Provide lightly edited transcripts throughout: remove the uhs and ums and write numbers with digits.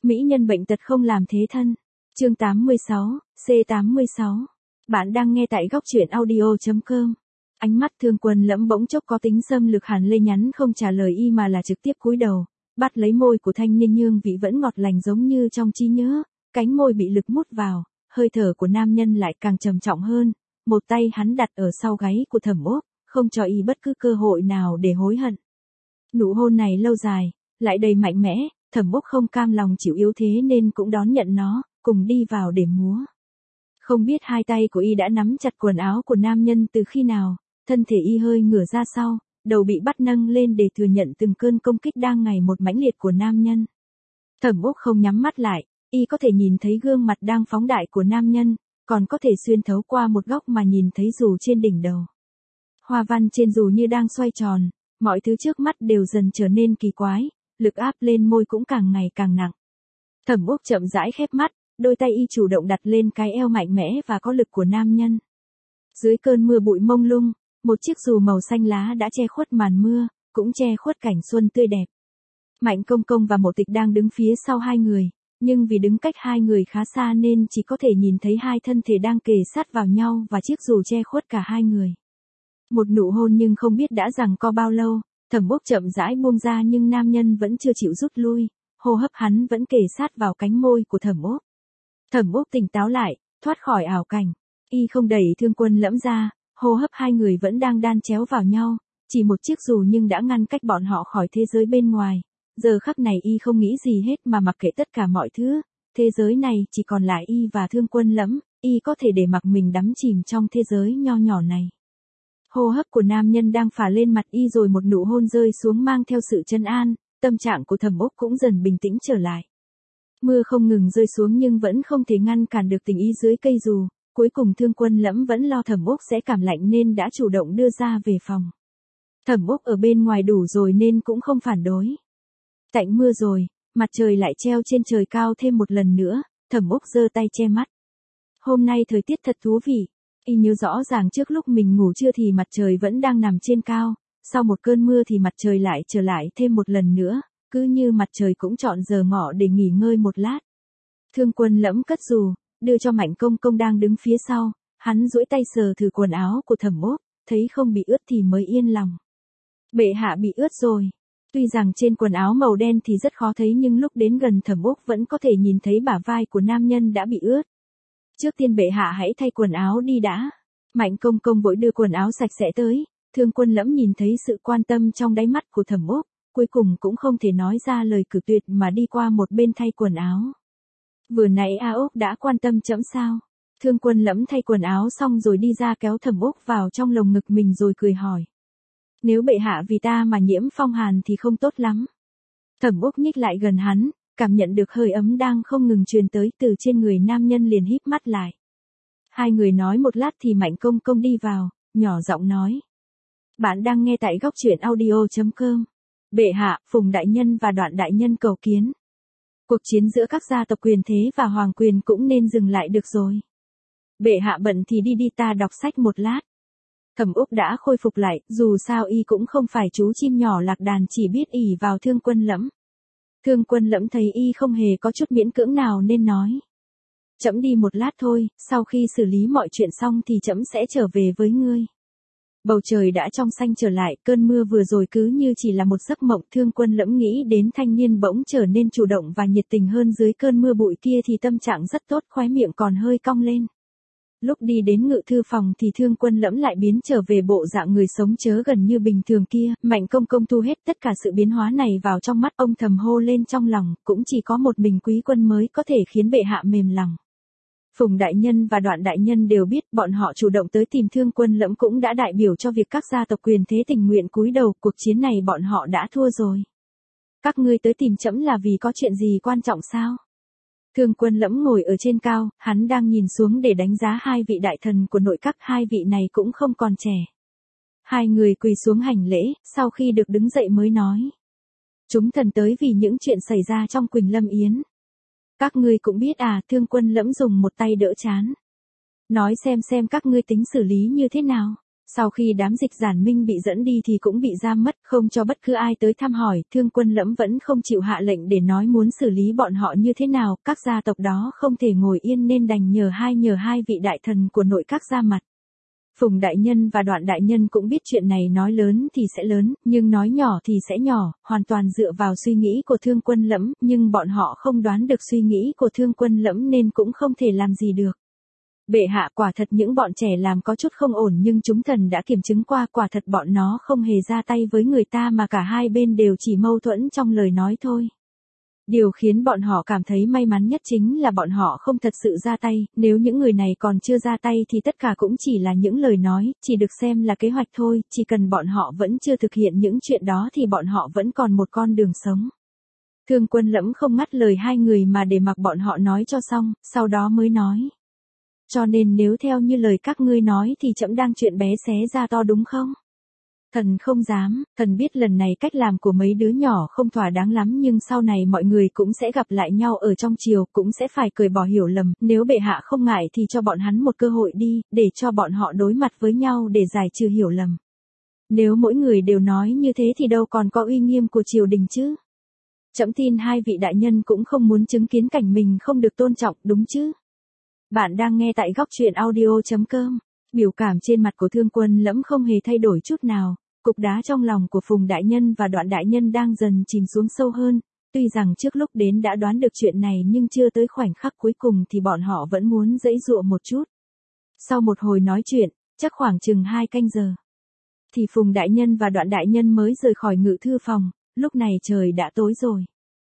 Mỹ nhân bệnh tật không làm thế thân. Chương 86, C86. Bạn đang nghe tại góc truyện audio.com. Ánh mắt Thương Quân Lẫm bỗng chốc có tính xâm lược, Hàn Lê nhắn không trả lời y mà là trực tiếp cúi đầu, bắt lấy môi của thanh niên, nhương vị vẫn ngọt lành giống như trong trí nhớ, cánh môi bị lực mút vào, hơi thở của nam nhân lại càng trầm trọng hơn, một tay hắn đặt ở sau gáy của Thẩm Úc, không cho y bất cứ cơ hội nào để hối hận. Nụ hôn này lâu dài, lại đầy mạnh mẽ, Thẩm Úc không cam lòng chịu yếu thế nên cũng đón nhận nó, cùng đi vào để múa. Không biết hai tay của y đã nắm chặt quần áo của nam nhân từ khi nào, thân thể y hơi ngửa ra sau, đầu bị bắt nâng lên để thừa nhận từng cơn công kích đang ngày một mãnh liệt của nam nhân. Thẩm Úc không nhắm mắt lại, y có thể nhìn thấy gương mặt đang phóng đại của nam nhân, còn có thể xuyên thấu qua một góc mà nhìn thấy dù trên đỉnh đầu. Hoa văn trên dù như đang xoay tròn, mọi thứ trước mắt đều dần trở nên kỳ quái, lực áp lên môi cũng càng ngày càng nặng. Thẩm Úc chậm rãi khép mắt, đôi tay y chủ động đặt lên cái eo mạnh mẽ và có lực của nam nhân. Dưới cơn mưa bụi mông lung, một chiếc dù màu xanh lá đã che khuất màn mưa, cũng che khuất cảnh xuân tươi đẹp. Mạnh Công Công và Mộ Tịch đang đứng phía sau hai người, nhưng vì đứng cách hai người khá xa nên chỉ có thể nhìn thấy hai thân thể đang kề sát vào nhau và chiếc dù che khuất cả hai người. Một nụ hôn nhưng không biết đã giằng co bao lâu, Thẩm Úc chậm rãi buông ra nhưng nam nhân vẫn chưa chịu rút lui, hô hấp hắn vẫn kề sát vào cánh môi của Thẩm Úc. Thẩm Úc tỉnh táo lại, thoát khỏi ảo cảnh, y không đẩy Thương Quân Lẫm ra, hô hấp hai người vẫn đang đan chéo vào nhau, chỉ một chiếc dù nhưng đã ngăn cách bọn họ khỏi thế giới bên ngoài. Giờ khắc này y không nghĩ gì hết mà mặc kệ tất cả mọi thứ, thế giới này chỉ còn lại y và Thương Quân Lẫm, y có thể để mặc mình đắm chìm trong thế giới nho nhỏ này. Hô hấp của nam nhân đang phả lên mặt y rồi một nụ hôn rơi xuống mang theo sự trấn an, tâm trạng của Thẩm Úc cũng dần bình tĩnh trở lại. Mưa không ngừng rơi xuống nhưng vẫn không thể ngăn cản được tình ý dưới cây dù, cuối cùng Thương Quân Lẫm vẫn lo Thẩm Úc sẽ cảm lạnh nên đã chủ động đưa ra về phòng. Thẩm Úc ở bên ngoài đủ rồi nên cũng không phản đối. Tạnh mưa rồi, mặt trời lại treo trên trời cao thêm một lần nữa, Thẩm Úc giơ tay che mắt. Hôm nay thời tiết thật thú vị, y nhớ rõ ràng trước lúc mình ngủ trưa thì mặt trời vẫn đang nằm trên cao, sau một cơn mưa thì mặt trời lại trở lại thêm một lần nữa, cứ như mặt trời cũng chọn giờ ngọ để nghỉ ngơi một lát. Thương Quân Lẫm cất dù, đưa cho Mạnh Công Công đang đứng phía sau, hắn duỗi tay sờ thử quần áo của Thẩm Úc, thấy không bị ướt thì mới yên lòng. Bệ hạ bị ướt rồi. Tuy rằng trên quần áo màu đen thì rất khó thấy nhưng lúc đến gần Thẩm Úc vẫn có thể nhìn thấy bả vai của nam nhân đã bị ướt. Trước tiên bệ hạ hãy thay quần áo đi đã. Mạnh Công Công vội đưa quần áo sạch sẽ tới, Thương Quân Lẫm nhìn thấy sự quan tâm trong đáy mắt của Thẩm Úc, cuối cùng cũng không thể nói ra lời cự tuyệt mà đi qua một bên thay quần áo. Vừa nãy A Úc đã quan tâm chấm sao? Thương Quân Lẫm thay quần áo xong rồi đi ra kéo Thẩm Úc vào trong lồng ngực mình rồi cười hỏi. Nếu bệ hạ vì ta mà nhiễm phong hàn thì không tốt lắm. Thẩm Úc nhích lại gần hắn, cảm nhận được hơi ấm đang không ngừng truyền tới từ trên người nam nhân liền híp mắt lại. Hai người nói một lát thì Mạnh Công Công đi vào, nhỏ giọng nói. Bạn đang nghe tại góc truyện audio.com. Bệ hạ, Phùng đại nhân và Đoạn đại nhân cầu kiến. Cuộc chiến giữa các gia tộc quyền thế và hoàng quyền cũng nên dừng lại được rồi. Bệ hạ bận thì đi đi, ta đọc sách một lát. Thẩm Úc đã khôi phục lại, dù sao y cũng không phải chú chim nhỏ lạc đàn chỉ biết ỷ vào Thương Quân Lẫm. Thương Quân Lẫm thấy y không hề có chút miễn cưỡng nào nên nói. Trẫm đi một lát thôi, sau khi xử lý mọi chuyện xong thì trẫm sẽ trở về với ngươi. Bầu trời đã trong xanh trở lại, cơn mưa vừa rồi cứ như chỉ là một giấc mộng. Thương Quân Lẫm nghĩ đến thanh niên bỗng trở nên chủ động và nhiệt tình hơn dưới cơn mưa bụi kia thì tâm trạng rất tốt, khóe miệng còn hơi cong lên. Lúc đi đến ngự thư phòng thì Thương Quân Lẫm lại biến trở về bộ dạng người sống chớ gần như bình thường kia. Mạnh Công Công thu hết tất cả sự biến hóa này vào trong mắt, ông thầm hô lên trong lòng, cũng chỉ có một mình Quý Quân mới có thể khiến bệ hạ mềm lòng. Phùng đại nhân và Đoạn đại nhân đều biết bọn họ chủ động tới tìm Thương Quân Lẫm cũng đã đại biểu cho việc các gia tộc quyền thế tình nguyện cúi đầu, cuộc chiến này bọn họ đã thua rồi. Các ngươi tới tìm trẫm là vì có chuyện gì quan trọng sao? Thương Quân Lẫm ngồi ở trên cao, hắn đang nhìn xuống để đánh giá hai vị đại thần của nội các, hai vị này cũng không còn trẻ. Hai người quỳ xuống hành lễ, sau khi được đứng dậy mới nói. Chúng thần tới vì những chuyện xảy ra trong Quỳnh Lâm Yến. Các ngươi cũng biết à? Thương Quân Lẫm dùng một tay đỡ trán. Nói xem các ngươi tính xử lý như thế nào. Sau khi đám Dịch Giản Minh bị dẫn đi thì cũng bị giam mất, không cho bất cứ ai tới thăm hỏi, Thương Quân Lẫm vẫn không chịu hạ lệnh để nói muốn xử lý bọn họ như thế nào, các gia tộc đó không thể ngồi yên nên đành nhờ hai vị đại thần của nội các ra mặt. Phùng đại nhân và Đoạn đại nhân cũng biết chuyện này nói lớn thì sẽ lớn, nhưng nói nhỏ thì sẽ nhỏ, hoàn toàn dựa vào suy nghĩ của Thương Quân Lẫm, nhưng bọn họ không đoán được suy nghĩ của Thương Quân Lẫm nên cũng không thể làm gì được. Bệ hạ, quả thật những bọn trẻ làm có chút không ổn, nhưng chúng thần đã kiểm chứng qua, quả thật bọn nó không hề ra tay với người ta mà cả hai bên đều chỉ mâu thuẫn trong lời nói thôi. Điều khiến bọn họ cảm thấy may mắn nhất chính là bọn họ không thật sự ra tay, nếu những người này còn chưa ra tay thì tất cả cũng chỉ là những lời nói, chỉ được xem là kế hoạch thôi, chỉ cần bọn họ vẫn chưa thực hiện những chuyện đó thì bọn họ vẫn còn một con đường sống. Thương Quân Lẫm không ngắt lời hai người mà để mặc bọn họ nói cho xong, sau đó mới nói. Cho nên nếu theo như lời các ngươi nói thì trẫm đang chuyện bé xé ra to đúng không? Thần không dám, thần biết lần này cách làm của mấy đứa nhỏ không thỏa đáng lắm, nhưng sau này mọi người cũng sẽ gặp lại nhau ở trong triều, cũng sẽ phải cởi bỏ hiểu lầm, nếu bệ hạ không ngại thì cho bọn hắn một cơ hội đi, để cho bọn họ đối mặt với nhau để giải trừ hiểu lầm. Nếu mỗi người đều nói như thế thì đâu còn có uy nghiêm của triều đình chứ? Trẫm tin hai vị đại nhân cũng không muốn chứng kiến cảnh mình không được tôn trọng, đúng chứ? Bạn đang nghe tại góc truyện audio.com. Biểu cảm trên mặt của Thương Quân Lẫm không hề thay đổi chút nào, cục đá trong lòng của Phùng đại nhân và Đoạn đại nhân đang dần chìm xuống sâu hơn, tuy rằng trước lúc đến đã đoán được chuyện này nhưng chưa tới khoảnh khắc cuối cùng thì bọn họ vẫn muốn giãy giụa một chút. Sau một hồi nói chuyện, chắc khoảng chừng 2 canh giờ, thì Phùng đại nhân và Đoạn đại nhân mới rời khỏi ngự thư phòng, lúc này trời đã tối rồi.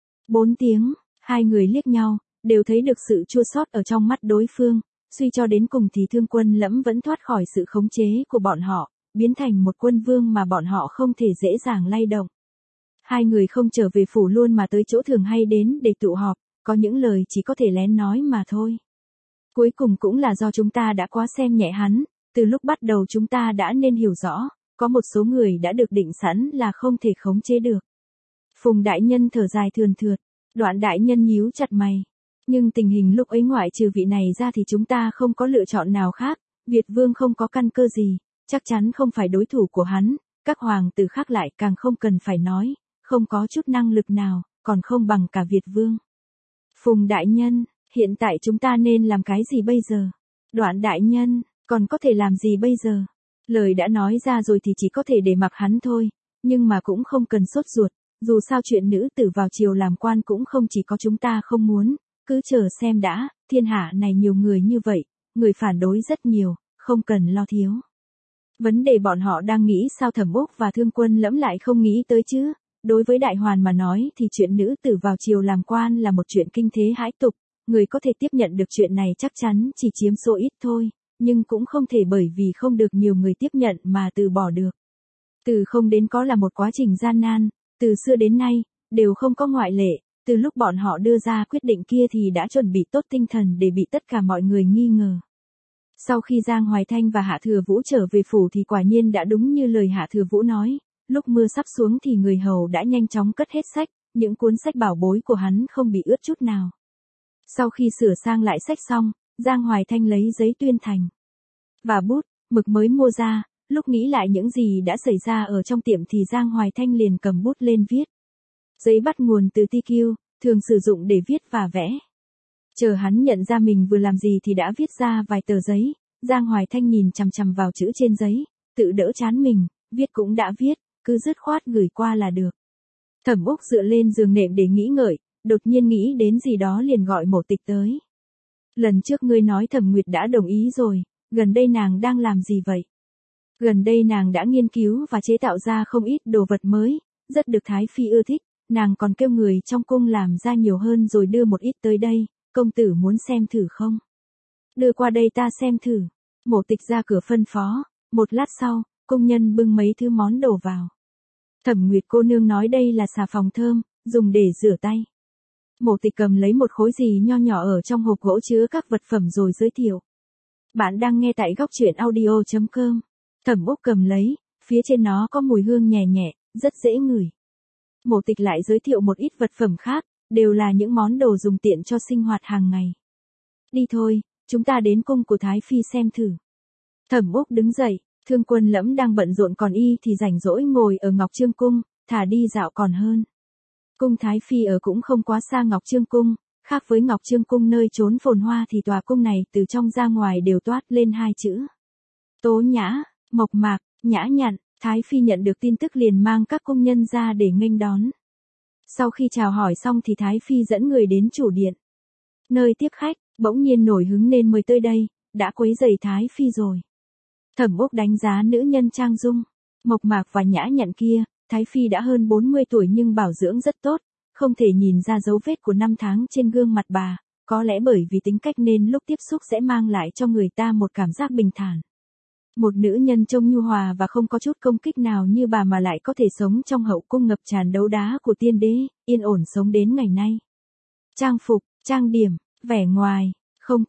4 tiếng, hai người liếc nhau, đều thấy được sự chua xót ở trong mắt đối phương, suy cho đến cùng thì Thương Quân Lẫm vẫn thoát khỏi sự khống chế của bọn họ, biến thành một quân vương mà bọn họ không thể dễ dàng lay động. Hai người không trở về phủ luôn mà tới chỗ thường hay đến để tụ họp, có những lời chỉ có thể lén nói mà thôi. Cuối cùng cũng là do chúng ta đã quá xem nhẹ hắn, từ lúc bắt đầu chúng ta đã nên hiểu rõ, có một số người đã được định sẵn là không thể khống chế được. Phùng đại nhân thở dài thườn thượt, Đoạn đại nhân nhíu chặt mày. Nhưng tình hình lúc ấy ngoại trừ vị này ra thì chúng ta không có lựa chọn nào khác, Việt Vương không có căn cơ gì, chắc chắn không phải đối thủ của hắn, các hoàng tử khác lại càng không cần phải nói, không có chút năng lực nào, còn không bằng cả Việt Vương. Phùng đại nhân, hiện tại chúng ta nên làm cái gì bây giờ? Đoạn đại nhân, còn có thể làm gì bây giờ? Lời đã nói ra rồi thì chỉ có thể để mặc hắn thôi, nhưng mà cũng không cần sốt ruột, dù sao chuyện nữ tử vào triều làm quan cũng không chỉ có chúng ta không muốn. Cứ chờ xem đã, thiên hạ này nhiều người như vậy, người phản đối rất nhiều, không cần lo thiếu. Vấn đề bọn họ đang nghĩ sao Thẩm Úc và Thương Quân Lẫm lại không nghĩ tới chứ? Đối với đại hoàn mà nói thì chuyện nữ tử vào triều làm quan là một chuyện kinh thế hãi tục, người có thể tiếp nhận được chuyện này chắc chắn chỉ chiếm số ít thôi, nhưng cũng không thể bởi vì không được nhiều người tiếp nhận mà từ bỏ được. Từ không đến có là một quá trình gian nan, từ xưa đến nay, đều không có ngoại lệ. Từ lúc bọn họ đưa ra quyết định kia thì đã chuẩn bị tốt tinh thần để bị tất cả mọi người nghi ngờ. Sau khi Giang Hoài Thanh và Hạ Thừa Vũ trở về phủ thì quả nhiên đã đúng như lời Hạ Thừa Vũ nói, lúc mưa sắp xuống thì người hầu đã nhanh chóng cất hết sách, những cuốn sách bảo bối của hắn không bị ướt chút nào. Sau khi sửa sang lại sách xong, Giang Hoài Thanh lấy giấy tuyên thành và bút, mực mới mua ra, lúc nghĩ lại những gì đã xảy ra ở trong tiệm thì Giang Hoài Thanh liền cầm bút lên viết. Giấy bắt nguồn từ TQ, thường sử dụng để viết và vẽ. Chờ hắn nhận ra mình vừa làm gì thì đã viết ra vài tờ giấy, Giang Hoài Thanh nhìn chằm chằm vào chữ trên giấy, tự đỡ trán mình, viết cũng đã viết, cứ dứt khoát gửi qua là được. Thẩm Úc dựa lên giường nệm để nghĩ ngợi, đột nhiên nghĩ đến gì đó liền gọi Mộ Tịch tới. Lần trước ngươi nói Thẩm Nguyệt đã đồng ý rồi, gần đây nàng đang làm gì vậy? Gần đây nàng đã nghiên cứu và chế tạo ra không ít đồ vật mới, rất được Thái Phi ưa thích. Nàng còn kêu người trong cung làm ra nhiều hơn rồi đưa một ít tới đây, công tử muốn xem thử không? Đưa qua đây ta xem thử. Mộ Tịch ra cửa phân phó, một lát sau, công nhân bưng mấy thứ món đồ vào. Thẩm Nguyệt cô nương nói đây là xà phòng thơm, dùng để rửa tay. Mộ Tịch cầm lấy một khối gì nho nhỏ ở trong hộp gỗ chứa các vật phẩm rồi giới thiệu. Bạn đang nghe tại góc truyện audio.com. Thẩm Úc cầm lấy, phía trên nó có mùi hương nhẹ nhẹ, rất dễ ngửi. Mộ Tịch lại giới thiệu một ít vật phẩm khác, đều là những món đồ dùng tiện cho sinh hoạt hàng ngày. Đi thôi, chúng ta đến cung của Thái Phi xem thử. Thẩm Úc đứng dậy, Thương Quân Lẫm đang bận rộn còn y thì rảnh rỗi ngồi ở Ngọc Trương Cung, thà đi dạo còn hơn. Cung Thái Phi ở cũng không quá xa Ngọc Trương Cung, khác với Ngọc Trương Cung nơi trốn phồn hoa thì tòa cung này từ trong ra ngoài đều toát lên hai chữ. Tố nhã, mộc mạc, nhã nhặn. Thái Phi nhận được tin tức liền mang các cung nhân ra để nghênh đón. Sau khi chào hỏi xong thì Thái Phi dẫn người đến chủ điện. Nơi tiếp khách, bỗng nhiên nổi hứng nên mời tới đây, đã quấy rầy Thái Phi rồi. Thẩm Úc đánh giá nữ nhân trang dung, mộc mạc và nhã nhặn kia, Thái Phi đã hơn 40 tuổi nhưng bảo dưỡng rất tốt, không thể nhìn ra dấu vết của năm tháng trên gương mặt bà, có lẽ bởi vì tính cách nên lúc tiếp xúc sẽ mang lại cho người ta một cảm giác bình thản. Một nữ nhân trông nhu hòa và không có chút công kích nào như bà mà lại có thể sống trong hậu cung ngập tràn đấu đá của tiên đế, yên ổn sống đến ngày nay. Trang phục, trang điểm, vẻ ngoài, không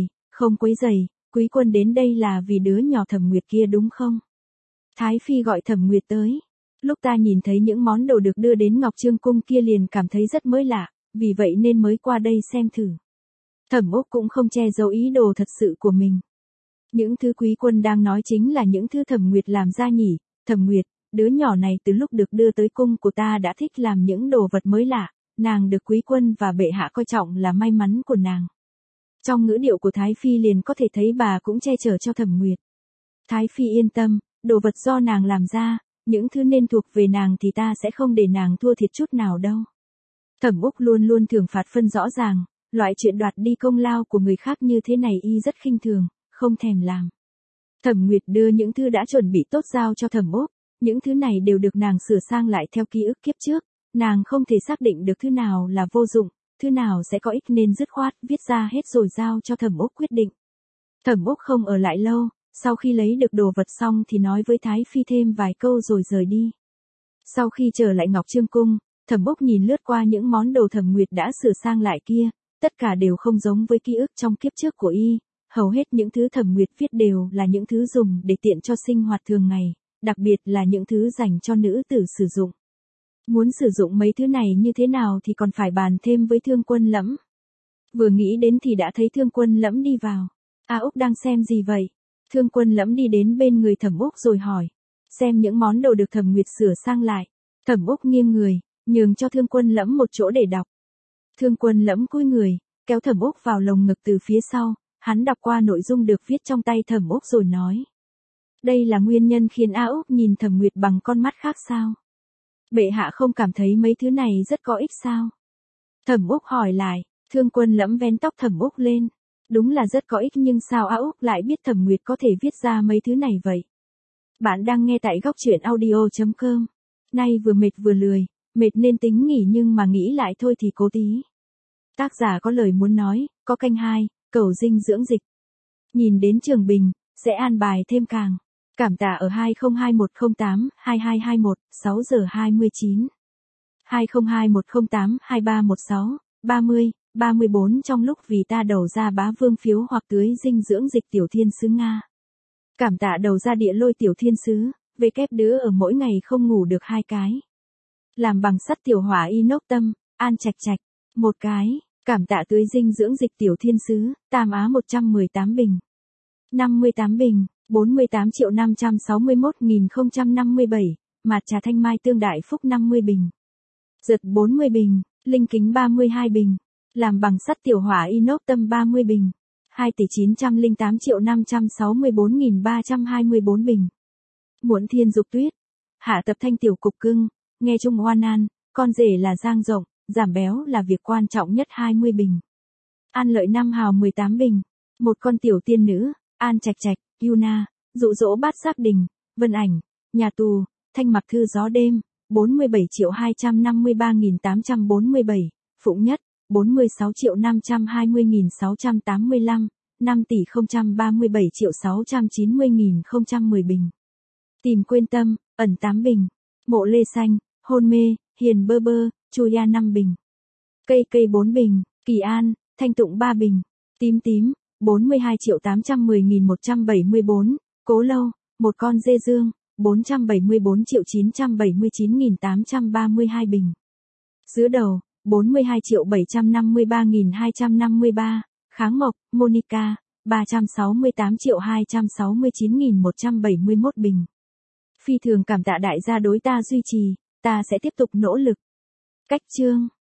quấy rầy, quý quân đến đây là vì đứa nhỏ Thẩm Nguyệt kia đúng không? Thái Phi gọi Thẩm Nguyệt tới. Lúc ta nhìn thấy những món đồ được đưa đến Ngọc Trương Cung kia liền cảm thấy rất mới lạ, vì vậy nên mới qua đây xem thử. Thẩm Úc cũng không che giấu ý đồ thật sự của mình. Những thứ quý quân đang nói chính là những thứ Thẩm Nguyệt làm ra nhỉ. Thẩm Nguyệt, đứa nhỏ này từ lúc được đưa tới cung của ta đã thích làm những đồ vật mới lạ, nàng được quý quân và bệ hạ coi trọng là may mắn của nàng. Trong ngữ điệu của Thái Phi liền có thể thấy bà cũng che chở cho Thẩm Nguyệt. Thái Phi yên tâm, đồ vật do nàng làm ra, những thứ nên thuộc về nàng thì ta sẽ không để nàng thua thiệt chút nào đâu. Thẩm Úc luôn luôn thưởng phạt phân rõ ràng, loại chuyện đoạt đi công lao của người khác như thế này y rất khinh thường, không thèm làm. Thẩm Nguyệt đưa những thứ đã chuẩn bị tốt giao cho Thẩm Úc, những thứ này đều được nàng sửa sang lại theo ký ức kiếp trước, nàng không thể xác định được thứ nào là vô dụng, thứ nào sẽ có ích nên dứt khoát viết ra hết rồi giao cho Thẩm Úc quyết định. Thẩm Úc không ở lại lâu, sau khi lấy được đồ vật xong thì nói với Thái Phi thêm vài câu rồi rời đi. Sau khi trở lại Ngọc Trương Cung, Thẩm Úc nhìn lướt qua những món đồ Thẩm Nguyệt đã sửa sang lại kia, tất cả đều không giống với ký ức trong kiếp trước của y, hầu hết những thứ Thẩm Nguyệt viết đều là những thứ dùng để tiện cho sinh hoạt thường ngày, đặc biệt là những thứ dành cho nữ tử sử dụng. Muốn sử dụng mấy thứ này như thế nào thì còn phải bàn thêm với Thương Quân Lẫm. Vừa nghĩ đến thì đã thấy Thương Quân Lẫm đi vào. A Úc đang xem gì vậy? Thương Quân Lẫm đi đến bên người Thẩm Úc rồi hỏi. Xem những món đồ được Thẩm Nguyệt sửa sang lại. Thẩm Úc nghiêng người, nhường cho Thương Quân Lẫm một chỗ để đọc. Thương Quân Lẫm cúi người, kéo Thẩm Úc vào lồng ngực từ phía sau, hắn đọc qua nội dung được viết trong tay Thẩm Úc rồi nói. Đây là nguyên nhân khiến A Úc nhìn Thẩm Nguyệt bằng con mắt khác sao? Bệ hạ không cảm thấy mấy thứ này rất có ích sao? Thẩm Úc hỏi lại, Thương Quân Lẫm vén tóc Thẩm Úc lên. Đúng là rất có ích nhưng sao A Úc lại biết Thẩm Nguyệt có thể viết ra mấy thứ này vậy? Bạn đang nghe tại góc truyện audio.com. Nay vừa mệt vừa lười, mệt nên tính nghỉ nhưng mà nghĩ lại thôi thì cố tí. Tác giả có lời muốn nói, có canh 2, cầu dinh dưỡng dịch. Nhìn đến Trường Bình, sẽ an bài thêm càng. Cảm tạ ở 2021082221, 6 giờ 29. 2021082316, 30, 34 trong lúc vì ta đầu ra bá vương phiếu hoặc tưới dinh dưỡng dịch Tiểu Thiên Sứ Nga. Cảm tạ đầu ra địa lôi Tiểu Thiên Sứ, về kép đứa ở mỗi ngày không ngủ được 2 cái. Làm bằng sắt tiểu hỏa inox tâm, an trạch trạch, 1 cái. Cảm tạ tưới dinh dưỡng dịch Tiểu Thiên Sứ, Tam Á 118 bình. 58 bình, 48.561.057, mạt trà thanh mai tương đại phúc 50 bình. Giật 40 bình, linh kính 32 bình. Làm bằng sắt tiểu hỏa inox tâm 30 bình. 2.908.564.324 bình. Muộn thiên dục tuyết. Hạ tập thanh tiểu cục cưng, nghe chung oan an, con rể là giang rộng, giảm béo là việc quan trọng nhất 20 bình. An lợi 5 hào 18 bình. Một con tiểu tiên nữ, an trạch trạch, Yuna, dụ dỗ bát giác đình, Vân Ảnh, nhà tù, thanh mặc thư gió đêm, 47.253.847, Phụng Nhất, 46.520.685, 5.037.690.010 bình. Tìm quên tâm, ẩn 8 bình. Mộ lê xanh, hôn mê, hiền bơ bơ, Chuya 5 bình. Cây cây 4 bình, Kỳ An, thanh tụng 3 bình. Tím tím, 42.810.174, Cố Lâu, một con dê dương, 474.979.832 bình. Giữa đầu, 42.753.253, Kháng Mộc, Monica, 368.269.171 bình. Phi thường cảm tạ đại gia đối ta duy trì, ta sẽ tiếp tục nỗ lực. Cách chương